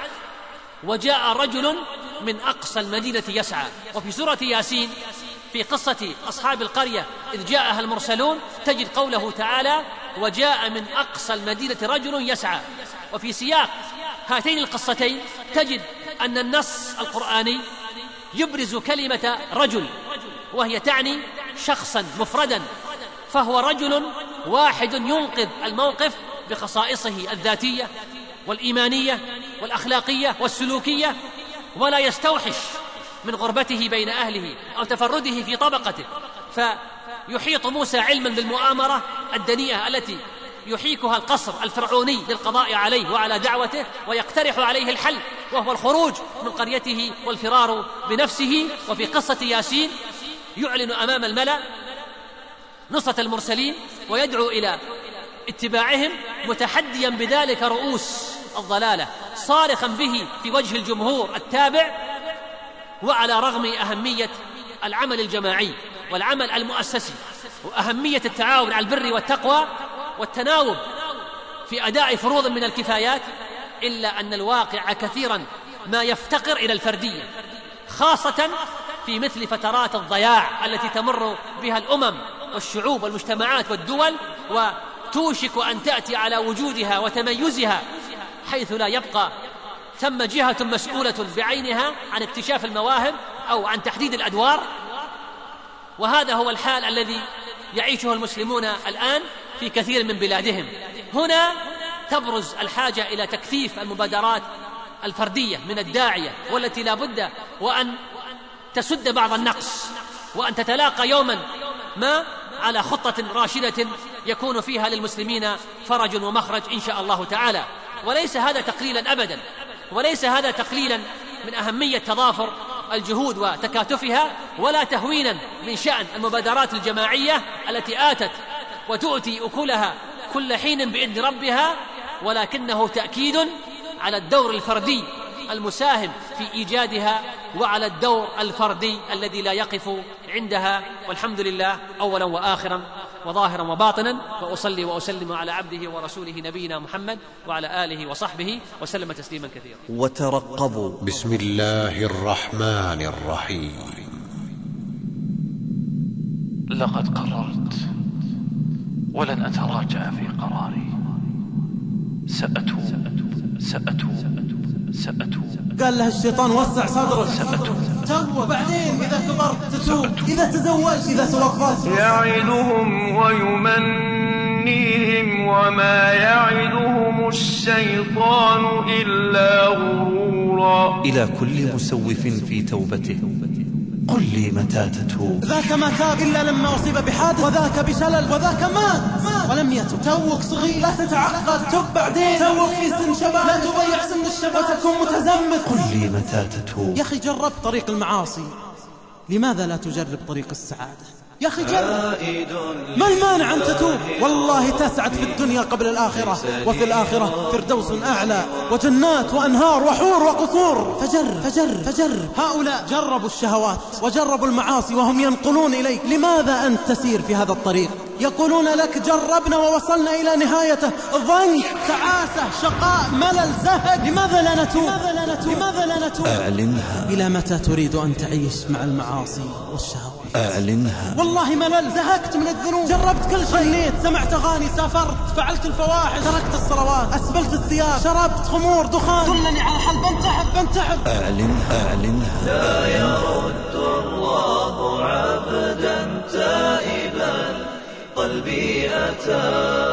وجاء رجل من أقصى المدينة يسعى. وفي سورة ياسين في قصة أصحاب القرية إذ جاءها المرسلون تجد قوله تعالى: وجاء من أقصى المدينة رجل يسعى. وفي سياق هاتين القصتين تجد أن النص القرآني يبرز كلمة رجل، وهي تعني شخصا مفردا، فهو رجل واحد ينقذ الموقف بخصائصه الذاتية والإيمانية والأخلاقية والسلوكية، ولا يستوحش من غربته بين أهله أو تفرده في طبقته، فيحيط موسى علما بالمؤامرة الدنيئة التي يحيكها القصر الفرعوني للقضاء عليه وعلى دعوته، ويقترح عليه الحل وهو الخروج من قريته والفرار بنفسه. وفي قصة ياسين يعلن أمام الملأ نصرة المرسلين ويدعو إلى اتباعهم متحديا بذلك رؤوس الضلالة، صارخا به في وجه الجمهور التابع، وعلى رغم أهمية العمل الجماعي والعمل المؤسسي وأهمية التعاون على البر والتقوى والتناوب في أداء فروض من الكفايات، إلا أن الواقع كثيرا ما يفتقر إلى الفردية، خاصة في مثل فترات الضياع التي تمر بها الأمم والشعوب والمجتمعات والدول، وتوشك أن تأتي على وجودها وتميزها حيث لا يبقى ثم جهة مسؤولة بعينها عن اكتشاف المواهب أو عن تحديد الأدوار. وهذا هو الحال الذي يعيشه المسلمون الآن في كثير من بلادهم. هنا تبرز الحاجة إلى تكثيف المبادرات الفردية من الداعية، والتي لا بد وأن تسد بعض النقص، وأن تتلاقى يوما ما على خطة راشدة يكون فيها للمسلمين فرج ومخرج إن شاء الله تعالى. وليس هذا تقليلا أبدا، وليس هذا تقليلا من أهمية تضافر الجهود وتكاتفها، ولا تهوينا من شأن المبادرات الجماعية التي آتت وتؤتي أكلها كل حين بإذن ربها، ولكنه تأكيد على الدور الفردي المساهم في إيجادها وعلى الدور الفردي الذي لا يقف عندها. والحمد لله أولا وآخرا وظاهرا وباطنا، وأصلي وأسلم على عبده ورسوله نبينا محمد وعلى آله وصحبه وسلم تسليما كثيرا. وترقبوا. بسم الله الرحمن الرحيم. لقد قررت ولن أتراجع في قراري. سأتوب سأتوب سأتوب. قال له الشيطان وسع صدرك. سأتوب. توب بعدين إذا كبرت تتوب، إذا تزوجت، إذا توظفت. يعدهم ويمنيهم وما يعدهم الشيطان إلا غرورا. إلى كل مسوف في توبته قل لي متى تتوب. ذاك ما تاب إلا لما أصيب بحادث، وذاك بشلل، وذاك مات ولم يتب. توك صغير لا تتعقد، تب بعدين. توك في سن شباب لا تضيع سن الشباب وتكون متزمت. قل لي متى تتوب. يا أخي جرب طريق المعاصي، لماذا لا تجرب طريق السعادة؟ يا أخي جرب، ما المانع أن تتوب؟ والله تسعد في الدنيا قبل الآخرة، وفي الآخرة فردوس أعلى وجنات وأنهار وحور وقصور. فجرب فجرب فجرب. هؤلاء جربوا الشهوات وجربوا المعاصي وهم ينقلون إليك. لماذا أنت تسير في هذا الطريق؟ يقولون لك جربنا ووصلنا إلى نهايته، ضنك، تعاسة، شقاء، ملل، زهق. لماذا لا نتوب؟ لماذا لا نتوب؟ لماذا لا نتوب؟ أعلنها. إلى متى تريد أن تعيش مع المعاصي والشهوات؟ أعلنها. والله ملل، زهقت من الذنوب، جربت كل شيء، غنيت، سمعت أغاني، سافرت، فعلت الفواحش، تركت الصلوات، أسبلت الثياب، شربت خمور، دخان. دلني على الحل، بنتحب بنتحب. أعلنها. أعلنها. لا يرد الله عبدا تائبا، قلبي أتى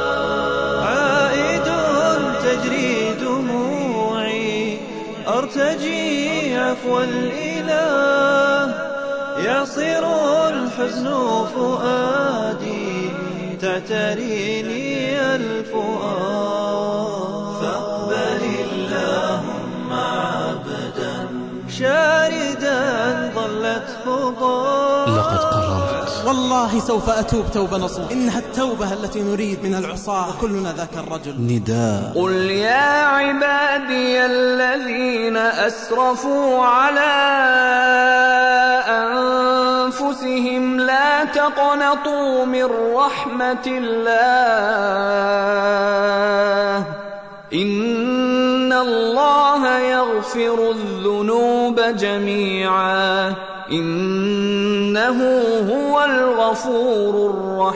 عائد تجري دموعي، أرتجي عفو الإله، يصير الحزن فؤادي، تعتريني الفؤاد. فاقبل اللهم عبدا شاردا ظلت خطاه. لقد قررت والله سوف أتوب توبة نصوح، إنها التوبة التي نريد من العصاة، وكلنا ذاك الرجل. نداء. قل يا عبادي الذين أسرفوا على أنفسهم لا تقنطوا من رحمة الله، إن الله يغفر الذنوب جميعا، إنه هو الغفور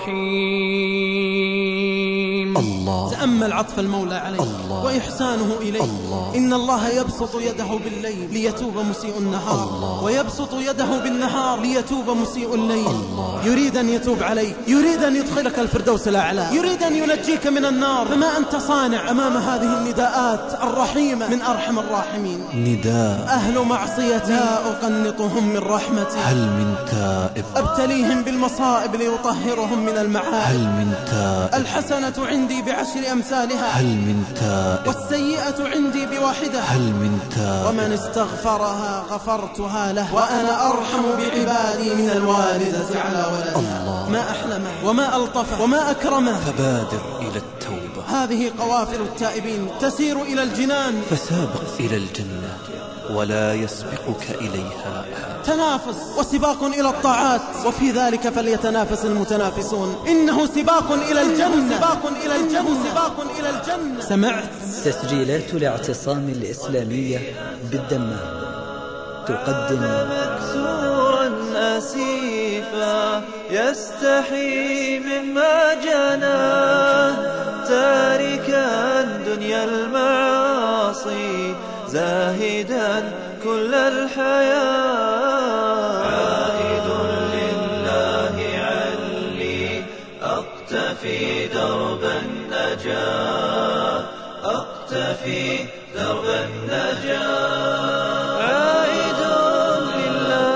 الرحيم. الله. تأمل عطف المولى عليه الله. وإحسانه إليه. الله. إن الله يبسط يده بالليل ليتوب مسيء النهار، الله. ويبسط يده بالنهار ليتوب مسيء الليل. الله. يريد أن يتوب عليك، يريد أن يدخلك الفردوس الأعلى، يريد أن ينجيك من النار. فما أنت صانع أمام هذه النداءات الرحيمة من أرحم الراحمين؟ نداء. أهل معصيتي لا أقنطهم من رحمتي، هل من تائب؟ أبتليهم بالمصائب ليطهرهم من المعائب. هل من تائب؟ الحسنة عندي بعشر أمثالها، هل من تائب؟ والسيئة عندي بواحدة، هل من تائب؟ ومن استغفرها غفرتها له، وأنا أرحم بعبادي من الوالدة على ولدها. الله. ما أحلمه وما ألطفه وما أكرمه. فبادر إلى التوبة، هذه قوافل التائبين تسير إلى الجنان. فسابق إلى الجنة ولا يسبقك إليها أحد. تنافس وسباق إلى الطاعات، وفي ذلك فليتنافس المتنافسون. إنه سباق إلى الجنة، سباق إلى الجنة، سباق إلى الجنة. سمعت؟ تسجيلات الاعتصام الإسلامية بالدمام تقدم مكسورا أسيفا يستحي مما جناه، تاركا دنيا المعاصي زاهدا كل الحياة، عائد لله علي أقتفي درب النجاة، أقتفي درب النجاة، عائد لله.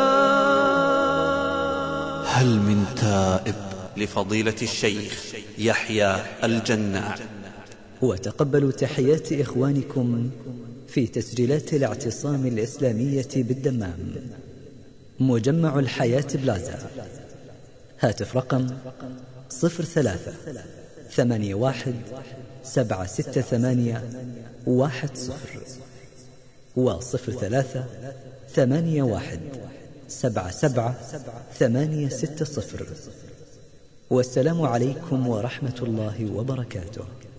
هل من تائب؟ لفضيلة الشيخ يحيى الجناع. وتقبلوا تحيات إخوانكم في تسجيلات الاعتصام الإسلامية بالدمام، مجمع الحياة بلازا، هاتف رقم صفر ثلاثة ثمانية واحد سبعة ستة ثمانية واحد صفر وصفر ثلاثة ثمانية واحد سبعة سبعة ثمانية ستة صفر. والسلام عليكم ورحمة الله وبركاته.